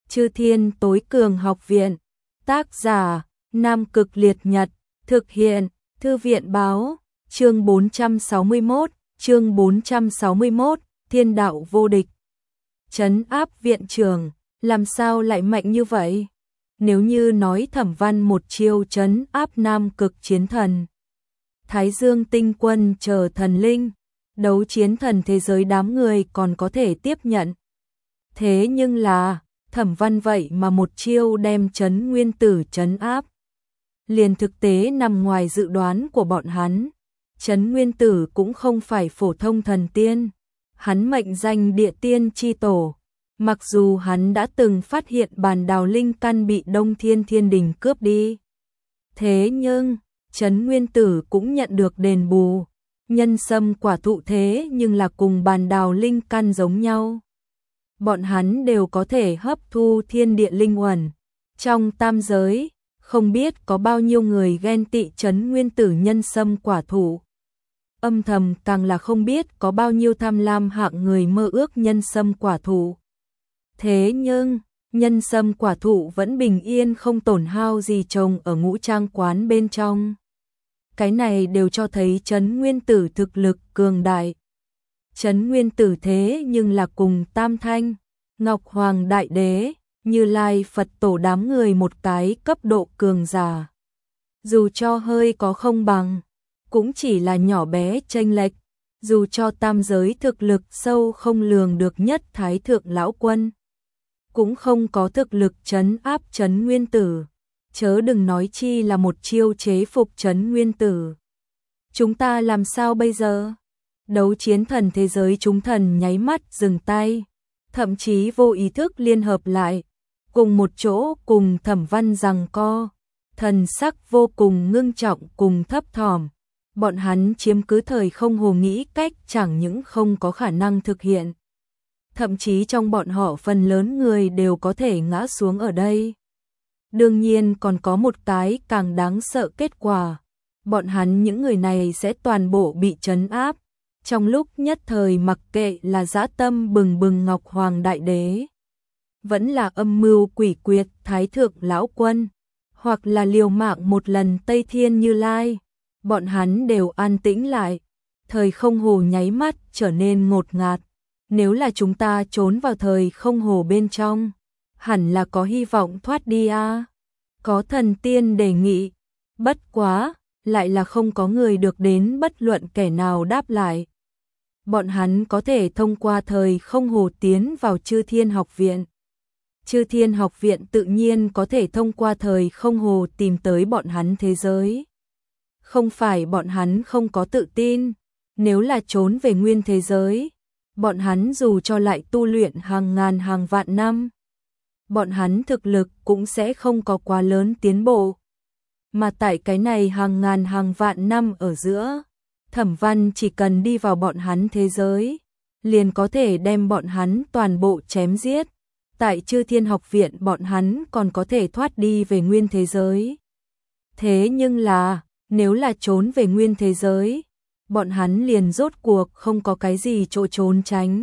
Chư Thiên Tối Cường Học Viện. Tác giả: Nam Cực Liệt Nhật. Thực hiện: Thư viện báo. Chương 461, Thiên đạo vô địch. Trấn áp viện trưởng, làm sao lại mạnh như vậy? Nếu như nói Thẩm Văn một chiêu trấn áp Nam Cực Chiến Thần, Thái Dương Tinh Quân chờ thần linh, đấu chiến thần thế giới đám người còn có thể tiếp nhận. Thế nhưng là, Thẩm Văn vậy mà một chiêu đem Trấn Nguyên Tử trấn áp. Liền thực tế nằm ngoài dự đoán của bọn hắn. Trấn Nguyên Tử cũng không phải phổ thông thần tiên. Hắn mệnh danh địa tiên chi tổ. Mặc dù hắn đã từng phát hiện bàn đào linh căn bị Đông Thiên Thiên Đình cướp đi. Thế nhưng, Trấn Nguyên Tử cũng nhận được đền bù. Nhân sâm quả thụ thế nhưng là cùng bàn đào linh căn giống nhau. Bọn hắn đều có thể hấp thu thiên địa linh uẩn. Trong tam giới, không biết có bao nhiêu người ghen tị Trấn Nguyên Tử nhân sâm quả thụ. Âm thầm càng là không biết có bao nhiêu tham lam hạng người mơ ước nhân sâm quả thụ. Thế nhưng, nhân sâm quả thụ vẫn bình yên không tổn hao gì trồng ở Ngũ Trang quán bên trong. Cái này đều cho thấy Trấn Nguyên Tử thực lực cường đại. Trấn Nguyên Tử thế nhưng là cùng Tam Thanh, Ngọc Hoàng Đại Đế, Như Lai Phật Tổ đám người một cái cấp độ cường giả. Dù cho hơi có không bằng, cũng chỉ là nhỏ bé chênh lệch. Dù cho tam giới thực lực sâu không lường được nhất Thái Thượng Lão Quân, cũng không có thực lực trấn áp Trấn Nguyên Tử. Chớ đừng nói chi là một chiêu chế phục Trấn Nguyên Tử. Chúng ta làm sao bây giờ? Đấu chiến thần thế giới chúng thần nháy mắt dừng tay, thậm chí vô ý thức liên hợp lại, cùng một chỗ cùng Thẩm Văn giằng co, thần sắc vô cùng ngưng trọng cùng thấp thỏm. Bọn hắn chiếm cứ thời không hồ nghĩ cách chẳng những không có khả năng thực hiện. Thậm chí trong bọn họ phần lớn người đều có thể ngã xuống ở đây. Đương nhiên còn có một cái càng đáng sợ kết quả. Bọn hắn những người này sẽ toàn bộ bị trấn áp. Trong lúc nhất thời mặc kệ là dã tâm bừng bừng Ngọc Hoàng Đại Đế, vẫn là âm mưu quỷ quyệt Thái Thượng Lão Quân, hoặc là liều mạng một lần Tây Thiên Như Lai, bọn hắn đều an tĩnh lại. Thời không hồ nháy mắt trở nên ngột ngạt. Nếu là chúng ta trốn vào thời không hồ bên trong, hẳn là có hy vọng thoát đi à? Có thần tiên đề nghị. Bất quá, lại là không có người được đến bất luận kẻ nào đáp lại. Bọn hắn có thể thông qua thời không hồ tiến vào Chư Thiên Học Viện. Chư Thiên Học Viện tự nhiên có thể thông qua thời không hồ tìm tới bọn hắn thế giới. Không phải bọn hắn không có tự tin, nếu là trốn về nguyên thế giới, bọn hắn dù cho lại tu luyện hàng ngàn hàng vạn năm, bọn hắn thực lực cũng sẽ không có quá lớn tiến bộ. Mà tại cái này hàng ngàn hàng vạn năm ở giữa, Thẩm Văn chỉ cần đi vào bọn hắn thế giới, liền có thể đem bọn hắn toàn bộ chém giết. Tại Chư Thiên Học Viện bọn hắn còn có thể thoát đi về nguyên thế giới. Thế nhưng là, nếu là trốn về nguyên thế giới, bọn hắn liền rốt cuộc không có cái gì chỗ trốn tránh.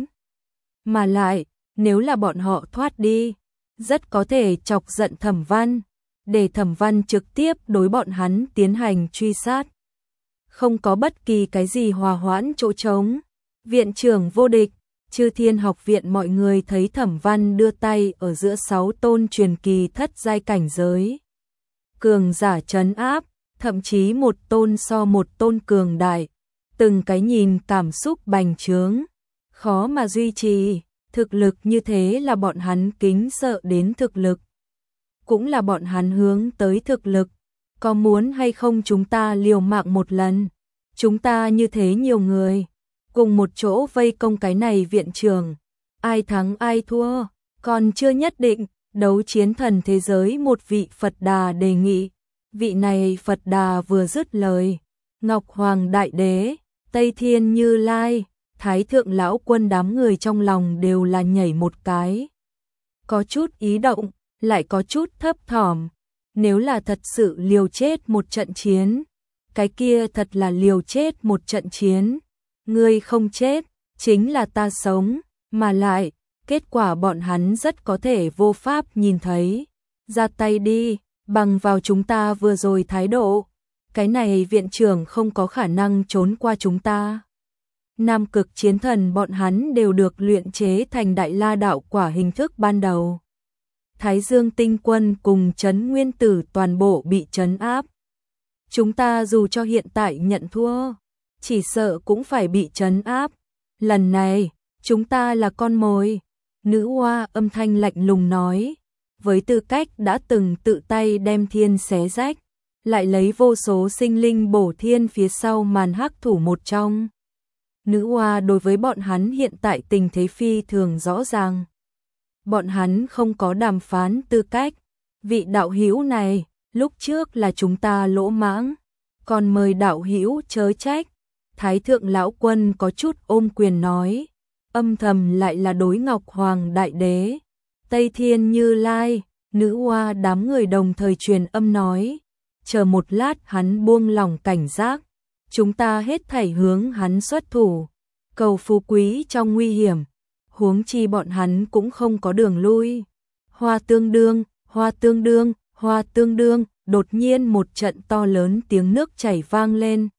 Mà lại, nếu là bọn họ thoát đi, rất có thể chọc giận Thẩm Văn, để Thẩm Văn trực tiếp đối bọn hắn tiến hành truy sát. Không có bất kỳ cái gì hòa hoãn chỗ trống. Viện trưởng vô địch, Chư Thiên Học Viện mọi người thấy Thẩm Văn đưa tay ở giữa 6 tôn truyền kỳ thất giai cảnh giới. Cường giả trấn áp, thậm chí một tôn so một tôn cường đại. Từng cái nhìn cảm xúc bành trướng, khó mà duy trì. Thực lực như thế là bọn hắn kính sợ đến thực lực. Cũng là bọn hắn hướng tới thực lực. Có muốn hay không chúng ta liều mạng một lần? Chúng ta như thế nhiều người, cùng một chỗ vây công cái này viện trưởng. Ai thắng ai thua, còn chưa nhất định. Đấu chiến thần thế giới một vị Phật Đà đề nghị. Vị này Phật Đà vừa dứt lời, Ngọc Hoàng Đại Đế, Tây Thiên Như Lai, Thái Thượng Lão Quân đám người trong lòng đều là nhảy một cái. Có chút ý động, lại có chút thấp thỏm. Nếu là thật sự liều chết một trận chiến, cái kia thật là liều chết một trận chiến. Ngươi không chết, chính là ta sống, mà lại, Kết quả bọn hắn rất có thể vô pháp nhìn thấy. Ra tay đi, bằng vào chúng ta vừa rồi thái độ. Cái này viện trưởng không có khả năng trốn qua chúng ta. Nam cực chiến thần bọn hắn đều được luyện chế thành đại la đạo quả hình thức ban đầu. Thái Dương tinh quân cùng Trấn Nguyên Tử toàn bộ bị trấn áp. Chúng ta dù cho hiện tại nhận thua, chỉ sợ cũng phải bị trấn áp. Lần này, chúng ta là con mồi. Nữ oa âm thanh lạnh lùng nói, với tư cách đã từng tự tay đem thiên xé rách, lại lấy vô số sinh linh bổ thiên phía sau màn hắc thủ một trong. Nữ oa đối với bọn hắn hiện tại tình thế phi thường rõ ràng. Bọn hắn không có đàm phán tư cách. Vị đạo hữu này, lúc trước là chúng ta lỗ mãng, còn mời đạo hữu chớ trách. Thái thượng lão quân có chút ôm quyền nói, âm thầm lại là đối Ngọc Hoàng Đại Đế, Tây Thiên Như Lai. Nữ oa đám người đồng thời truyền âm nói, chờ một lát hắn buông lỏng cảnh giác, chúng ta hết thảy hướng hắn xuất thủ, cầu phú quý trong nguy hiểm, huống chi bọn hắn cũng không có đường lui. Hoa tương đương, hoa tương đương, hoa tương đương, đột nhiên một trận to lớn tiếng nước chảy vang lên.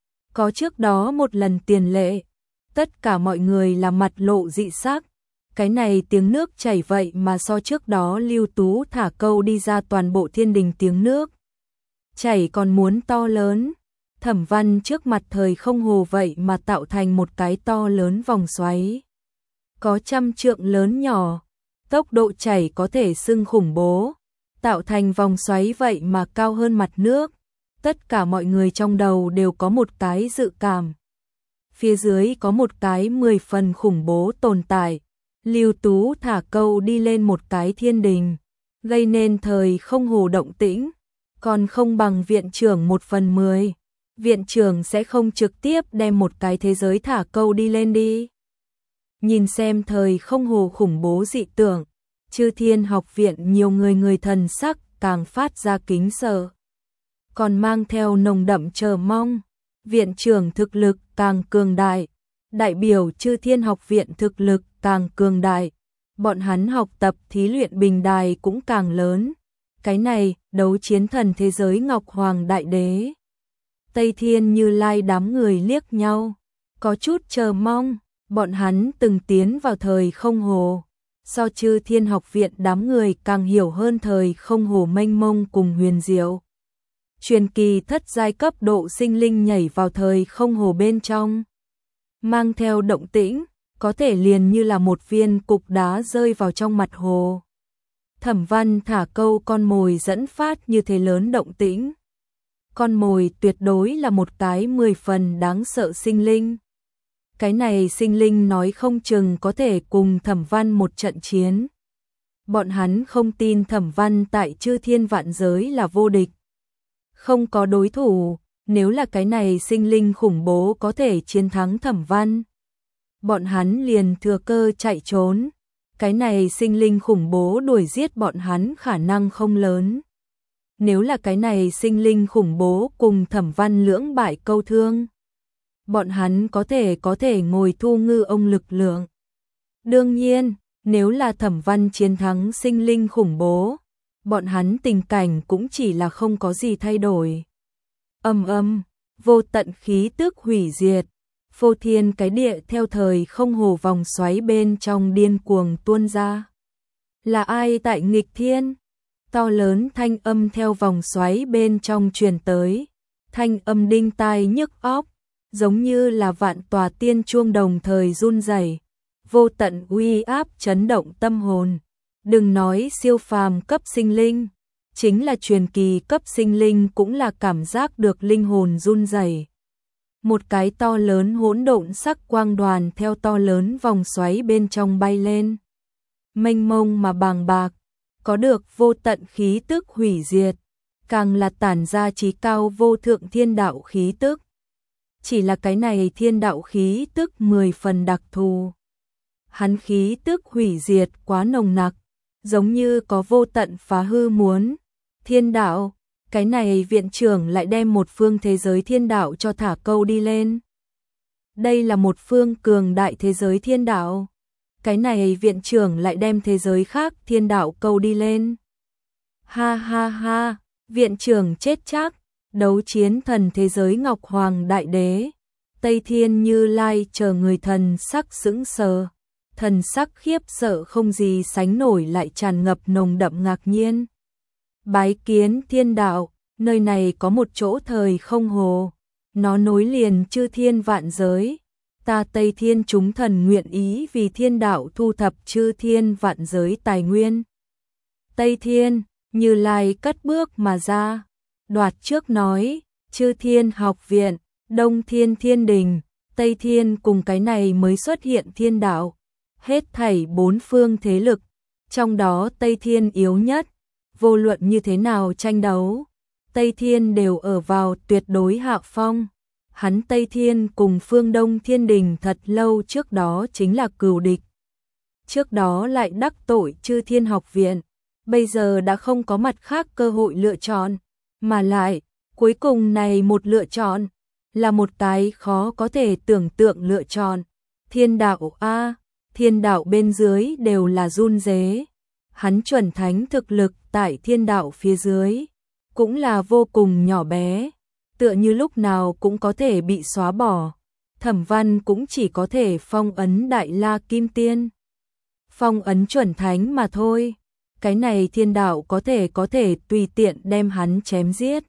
Có trước đó một lần tiền lệ, tất cả mọi người là mặt lộ dị sắc. Cái này tiếng nước chảy vậy mà so trước đó Lưu Tú thả câu đi ra toàn bộ thiên đình tiếng nước chảy còn muốn to lớn. Thẩm Văn trước mặt thời không hồ vậy mà tạo thành một cái to lớn vòng xoáy, có 100 trượng lớn nhỏ, tốc độ chảy có thể xưng khủng bố, tạo thành vòng xoáy vậy mà cao hơn mặt nước. Tất cả mọi người trong đầu đều có một cái dự cảm, phía dưới có một cái 10 phần khủng bố tồn tại. Lưu Tú thả câu đi lên một cái thiên đình, gây nên thời không hồ động tĩnh, còn không bằng viện trưởng 1/10. Viện trưởng sẽ không trực tiếp đem một cái thế giới thả câu đi lên đi. Nhìn xem thời không hồ khủng bố dị tượng, Chư Thiên học viện nhiều người thần sắc càng phát ra kính sợ, còn mang theo nồng đậm chờ mong. Viện trưởng thực lực càng cường đại, đại biểu Chư Thiên học viện thực lực càng cường đại, bọn hắn học tập thí luyện bình đài cũng càng lớn. Cái này, đấu chiến thần thế giới Ngọc Hoàng Đại Đế, Tây Thiên Như Lai đám người liếc nhau, có chút chờ mong. Bọn hắn từng tiến vào thời không hồ, so Chư Thiên học viện đám người càng hiểu hơn thời không hồ mênh mông cùng huyền diệu. Truyền kỳ thất giai cấp độ sinh linh nhảy vào thời không hồ bên trong, mang theo động tĩnh, có thể liền như là một viên cục đá rơi vào trong mặt hồ. Thẩm Văn thả câu con mồi dẫn phát như thế lớn động tĩnh. Con mồi tuyệt đối là một cái 10 phần đáng sợ sinh linh. Cái này sinh linh nói không chừng có thể cùng Thẩm Văn một trận chiến. Bọn hắn không tin Thẩm Văn tại Chư Thiên vạn giới là vô địch, không có đối thủ. Nếu là cái này sinh linh khủng bố có thể chiến thắng Thẩm Văn, bọn hắn liền thừa cơ chạy trốn. Cái này sinh linh khủng bố đuổi giết bọn hắn khả năng không lớn. Nếu là cái này sinh linh khủng bố cùng Thẩm Văn lưỡng bại câu thương, bọn hắn có thể ngồi thu ngư ông lực lượng. Đương nhiên, nếu là Thẩm Văn chiến thắng sinh linh khủng bố, bọn hắn tình cảnh cũng chỉ là không có gì thay đổi. Vô tận khí tức hủy diệt, phô thiên cái địa theo thời không hồ vòng xoáy bên trong điên cuồng tuôn ra. Là ai tại nghịch thiên? To lớn thanh âm theo vòng xoáy bên trong truyền tới, thanh âm đinh tai nhức óc, giống như là vạn tòa tiên chuông đồng thời run rẩy, vô tận uy áp chấn động tâm hồn. Đừng nói siêu phàm cấp sinh linh, chính là truyền kỳ cấp sinh linh cũng là cảm giác được linh hồn run rẩy. Một cái to lớn hỗn độn sắc quang đoàn theo to lớn vòng xoáy bên trong bay lên, mênh mông mà bàng bạc, có được vô tận khí tức hủy diệt, càng là tản ra chí cao vô thượng thiên đạo khí tức. Chỉ là cái này thiên đạo khí tức 10 phần đặc thù. Hắn khí tức hủy diệt quá nồng nặc, giống như có vô tận phá hư muốn. Thiên đạo, cái này viện trưởng lại đem một phương thế giới thiên đạo cho thả câu đi lên. Đây là một phương cường đại thế giới thiên đạo. cái này viện trưởng lại đem thế giới khác thiên đạo câu đi lên. Ha ha ha, viện trưởng chết chắc, đấu chiến thần thế giới Ngọc Hoàng Đại Đế. Tây Thiên Như Lai chờ người thần sắc sững sờ, thần sắc khiếp sợ không gì sánh nổi lại tràn ngập nồng đậm ngạc nhiên. Bái kiến thiên đạo, nơi này có một chỗ thời không hồ, nó nối liền chư thiên vạn giới. Ta Tây Thiên chúng thần nguyện ý vì thiên đạo thu thập chư thiên vạn giới tài nguyên. Tây Thiên, Như Lai cất bước mà ra, đoạt trước nói, chư thiên học viện, Đông Thiên Thiên Đình, Tây Thiên cùng cái này mới xuất hiện thiên đạo. Hết thảy bốn phương thế lực, trong đó Tây Thiên yếu nhất, vô luận như thế nào tranh đấu, Tây Thiên đều ở vào tuyệt đối hạ phong. Hắn Tây Thiên cùng phương Đông Thiên Đình thật lâu trước đó chính là cừu địch. Trước đó lại đắc tội chư thiên học viện, bây giờ đã không có mặt khác cơ hội lựa chọn, mà lại, cuối cùng này một lựa chọn, là một cái khó có thể tưởng tượng lựa chọn. Thiên đạo a, thiên đạo bên dưới đều là run rế. Hắn chuẩn thánh thực lực tại thiên đạo phía dưới, cũng là vô cùng nhỏ bé, tựa như lúc nào cũng có thể bị xóa bỏ. Thẩm Văn cũng chỉ có thể phong ấn Đại La Kim Tiên, phong ấn chuẩn thánh mà thôi. Cái này thiên đạo có thể tùy tiện đem hắn chém giết,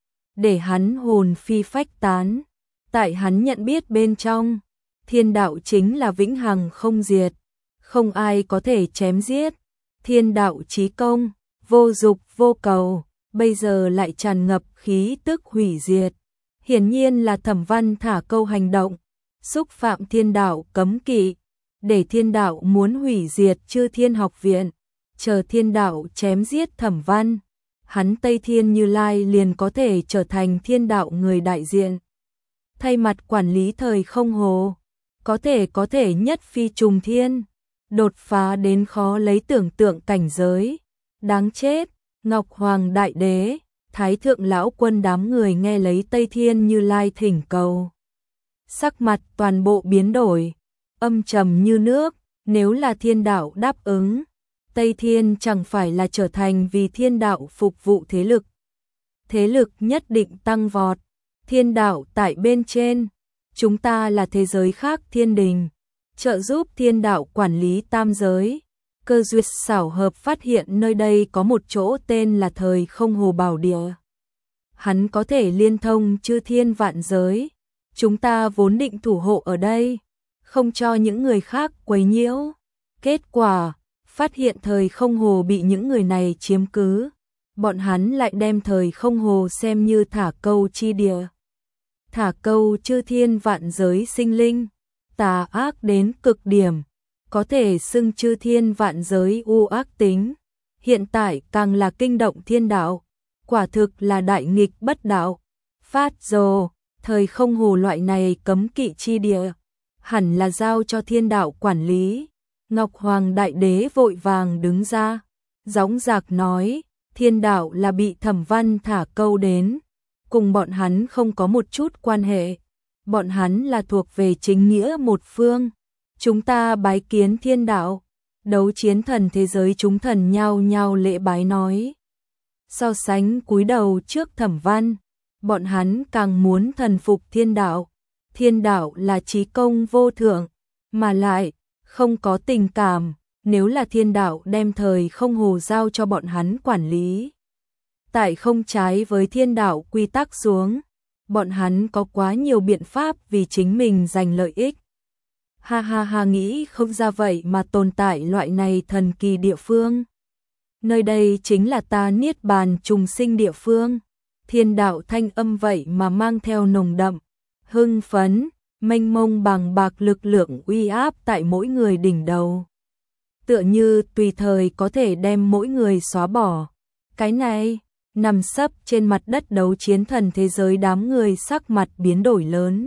để hắn hồn phi phách tán. Tại hắn nhận biết bên trong, thiên đạo chính là vĩnh hằng không diệt, không ai có thể chém giết. Thiên đạo chí công, vô dục vô cầu, bây giờ lại tràn ngập khí tức hủy diệt. Hiển nhiên là Thẩm Văn thả câu hành động, xúc phạm thiên đạo cấm kỵ, để thiên đạo muốn hủy diệt chư thiên học viện. Chờ thiên đạo chém giết Thẩm Văn, hắn Tây Thiên Như Lai liền có thể trở thành thiên đạo người đại diện, thay mặt quản lý thời không hồ, có thể nhất phi trùng thiên, đột phá đến khó lấy tưởng tượng cảnh giới. Đáng chết, Ngọc Hoàng Đại Đế, Thái Thượng Lão Quân đám người nghe lấy Tây Thiên Như Lai thỉnh cầu, sắc mặt toàn bộ biến đổi, âm trầm như nước. Nếu là thiên đạo đáp ứng, Tây Thiên chẳng phải là trở thành vì thiên đạo phục vụ thế lực. Thế lực nhất định tăng vọt. Thiên đạo tại bên trên, chúng ta là thế giới khác thiên đình, trợ giúp thiên đạo quản lý tam giới. Cơ duyệt xảo hợp phát hiện nơi đây có một chỗ tên là thời không hồ bảo địa. Hắn có thể liên thông chư thiên vạn giới. Chúng ta vốn định thủ hộ ở đây, không cho những người khác quấy nhiễu. Kết quả, phát hiện thời không hồ bị những người này chiếm cứ. Bọn hắn lại đem thời không hồ xem như thả câu chi địa. Thả câu chư thiên vạn giới sinh linh, tà ác đến cực điểm, có thể xưng chư thiên vạn giới u ác tính. Hiện tại càng là kinh động thiên đạo, quả thực là đại nghịch bất đạo. Phát rồ, thời không hồ loại này cấm kỵ chi địa, hẳn là giao cho thiên đạo quản lý. Ngọc Hoàng Đại Đế vội vàng đứng ra, dõng dạc nói, thiên đạo là bị Thẩm Văn thả câu đến, cùng bọn hắn không có một chút quan hệ, bọn hắn là thuộc về chính nghĩa một phương. Chúng ta bái kiến thiên đạo. Đấu chiến thần thế giới chúng thần nhao nhao lễ bái nói. So sánh cúi đầu trước Thẩm Văn, bọn hắn càng muốn thần phục thiên đạo. Thiên đạo là chí công vô thượng, mà lại không có tình cảm. Nếu là thiên đạo đem thời không hồ giao cho bọn hắn quản lý, tại không trái với thiên đạo quy tắc xuống, bọn hắn có quá nhiều biện pháp vì chính mình giành lợi ích. Ha ha ha, nghĩ không ra vậy mà tồn tại loại này thần kỳ địa phương. Nơi đây chính là ta niết bàn trùng sinh địa phương. Thiên đạo thanh âm vậy mà mang theo nồng đậm, hưng phấn, mênh mông bằng bạc lực lượng uy áp tại mỗi người đỉnh đầu. Tựa như tùy thời có thể đem mỗi người xóa bỏ. Cái này, nằm sấp trên mặt đất đấu chiến thần thế giới đám người sắc mặt biến đổi lớn.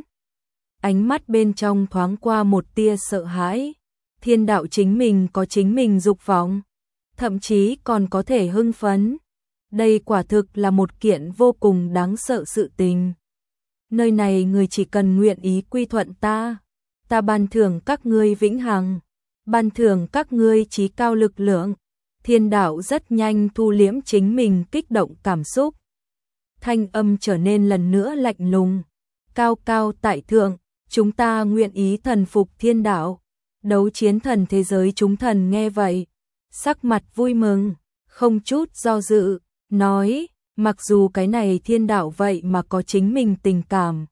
Ánh mắt bên trong thoáng qua một tia sợ hãi. Thiên đạo chính mình có chính mình dục vọng, thậm chí còn có thể hưng phấn. Đây quả thực là một kiện vô cùng đáng sợ sự tình. Nơi này người chỉ cần nguyện ý quy thuận ta, ta ban thưởng các ngươi vĩnh hằng. ban thưởng các ngươi chí cao lực lượng. Thiên đạo rất nhanh thu liễm chính mình kích động cảm xúc. Thanh âm trở nên lần nữa lạnh lùng. Cao cao tại thượng, chúng ta nguyện ý thần phục thiên đạo. Đấu chiến thần thế giới chúng thần nghe vậy, sắc mặt vui mừng, không chút do dự, nói, mặc dù cái này thiên đạo vậy mà có chính mình tình cảm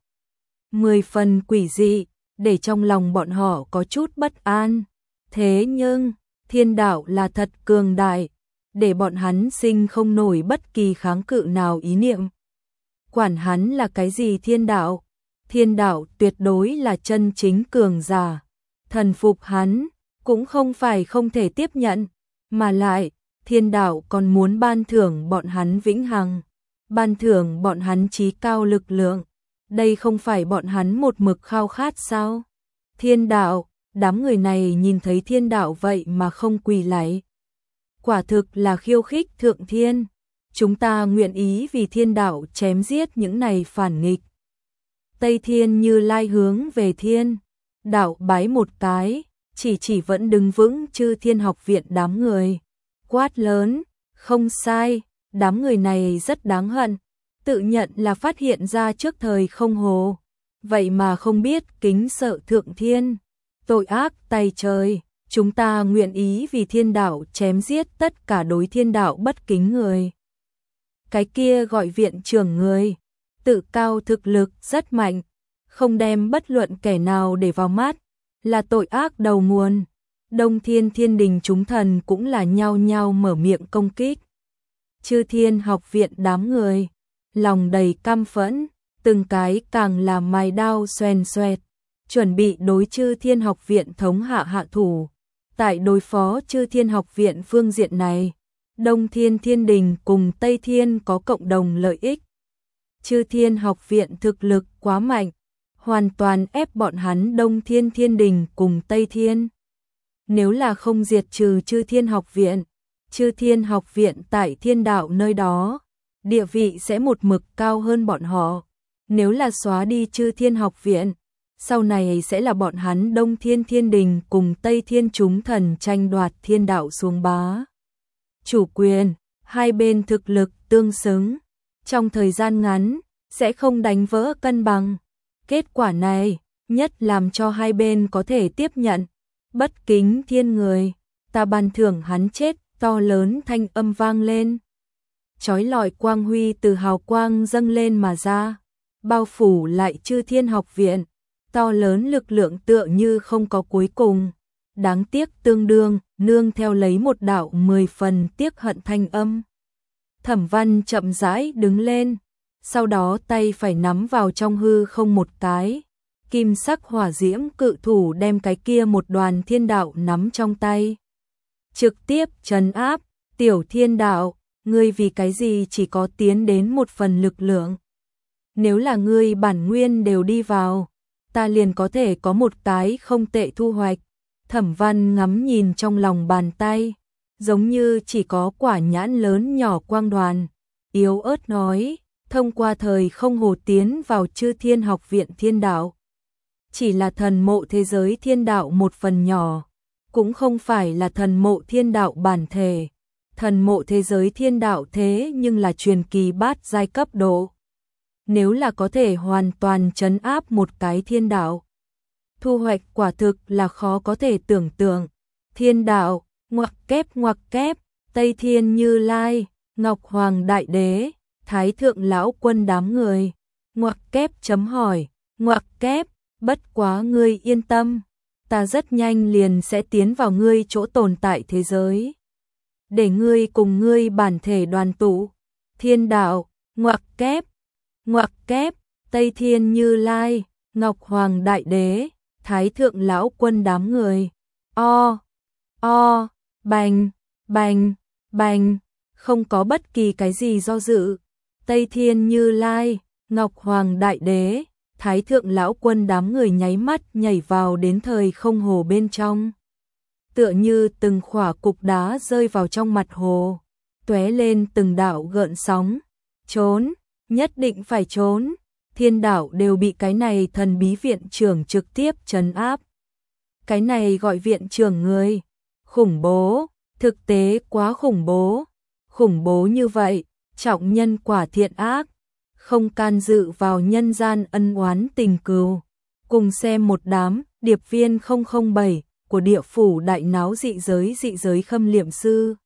10 phần quỷ dị, để trong lòng bọn họ có chút bất an. Thế nhưng, thiên đạo là thật cường đại, để bọn hắn sinh không nổi bất kỳ kháng cự nào ý niệm. Quản hắn là cái gì thiên đạo tuyệt đối là chân chính cường giả. Thần phục hắn, cũng không phải không thể tiếp nhận, mà lại, thiên đạo còn muốn ban thưởng bọn hắn vĩnh hằng, ban thưởng bọn hắn chí cao lực lượng. Đây không phải bọn hắn một mực khao khát sao? Thiên đạo, đám người này nhìn thấy thiên đạo vậy mà không quỳ lạy. Quả thực là khiêu khích thượng thiên. Chúng ta nguyện ý vì thiên đạo chém giết những này phản nghịch. Tây Thiên Như Lai hướng về thiên đạo bái một cái, chỉ vẫn đứng vững Chư Thiên Học Viện đám người. Quát lớn, không sai, đám người này rất đáng hận, tự nhận là phát hiện ra trước thời không hồ, vậy mà không biết kính sợ thượng thiên. Tội ác tày trời, chúng ta nguyện ý vì thiên đạo chém giết tất cả đối thiên đạo bất kính người. Cái kia gọi viện trưởng người, tự cao thực lực rất mạnh, không đem bất luận kẻ nào để vào mắt, là tội ác đầu nguồn. Đông Thiên Thiên Đình chúng thần cũng là nhao nhao mở miệng công kích. Chư Thiên Học Viện đám người, lòng đầy căm phẫn, từng cái càng là mài đao xoèn xoẹt, chuẩn bị đối Chư Thiên Học Viện thống hạ thủ. Tại đối phó Chư Thiên Học Viện phương diện này, Đông Thiên Thiên Đình cùng Tây Thiên có cộng đồng lợi ích. Chư Thiên Học Viện thực lực quá mạnh, hoàn toàn ép bọn hắn Đông Thiên Thiên Đình cùng Tây Thiên. Nếu là không diệt trừ Chư Thiên Học Viện, Chư Thiên Học Viện tại thiên đạo nơi đó, địa vị sẽ một mực cao hơn bọn họ. Nếu là xóa đi Chư Thiên Học Viện, sau này sẽ là bọn hắn Đông Thiên Thiên Đình cùng Tây Thiên chúng thần tranh đoạt thiên đạo xuống bá. Chủ quyền, hai bên thực lực tương xứng, trong thời gian ngắn, sẽ không đánh vỡ cân bằng. Kết quả này, nhất làm cho hai bên có thể tiếp nhận. Bất kính thiên người, ta ban thưởng hắn chết, to lớn thanh âm vang lên. Chói lọi quang huy từ hào quang dâng lên mà ra, bao phủ lại Chư Thiên Học Viện, to lớn lực lượng tựa như không có cuối cùng. Đáng tiếc tương đương, nương theo lấy một đạo 10 phần tiếc hận thanh âm. Thẩm Văn chậm rãi đứng lên, sau đó tay phải nắm vào trong hư không một cái. Kim sắc hỏa diễm cự thủ đem cái kia một đoàn thiên đạo nắm trong tay. Trực tiếp trấn áp, tiểu thiên đạo, ngươi vì cái gì chỉ có tiến đến một phần lực lượng. Nếu là ngươi bản nguyên đều đi vào, ta liền có thể có một cái không tệ thu hoạch. Thẩm Văn ngắm nhìn trong lòng bàn tay, giống như chỉ có quả nhãn lớn nhỏ quang đoàn, yếu ớt nói, thông qua thời không hồ tiến vào Chư Thiên Học Viện thiên đạo. Chỉ là thần mộ thế giới thiên đạo một phần nhỏ, cũng không phải là thần mộ thiên đạo bản thể. Thần mộ thế giới thiên đạo thế nhưng là truyền kỳ bát giai cấp độ. Nếu là có thể hoàn toàn trấn áp một cái thiên đạo, thu hoạch quả thực là khó có thể tưởng tượng. Thiên đạo, ngoặc kép, Tây Thiên Như Lai, Ngọc Hoàng Đại Đế, Thái Thượng Lão Quân đám người. Ngoặc kép chấm hỏi, ngoặc kép, bất quá ngươi yên tâm, ta rất nhanh liền sẽ tiến vào ngươi chỗ tồn tại thế giới, để ngươi cùng ngươi bản thể đoàn tụ. Thiên đạo, ngoặc kép, Tây Thiên Như Lai, Ngọc Hoàng Đại Đế, Thái Thượng Lão Quân đám người. Bành, không có bất kỳ cái gì do dự. Tây Thiên Như Lai, Ngọc Hoàng Đại Đế, Thái Thượng Lão Quân đám người nháy mắt nhảy vào đến thời không hồ bên trong. Tựa như từng khỏa cục đá rơi vào trong mặt hồ, tóe lên từng đạo gợn sóng. Trốn, nhất định phải trốn. Thiên đạo đều bị cái này thần bí viện trưởng trực tiếp trấn áp. Cái này gọi viện trưởng người. Khủng bố, thực tế quá khủng bố. Khủng bố như vậy, trọng nhân quả thiện ác, không can dự vào nhân gian ân oán tình cừu. Cùng xem một đám điệp viên 007 của địa phủ đại náo dị giới khâm liệm sư.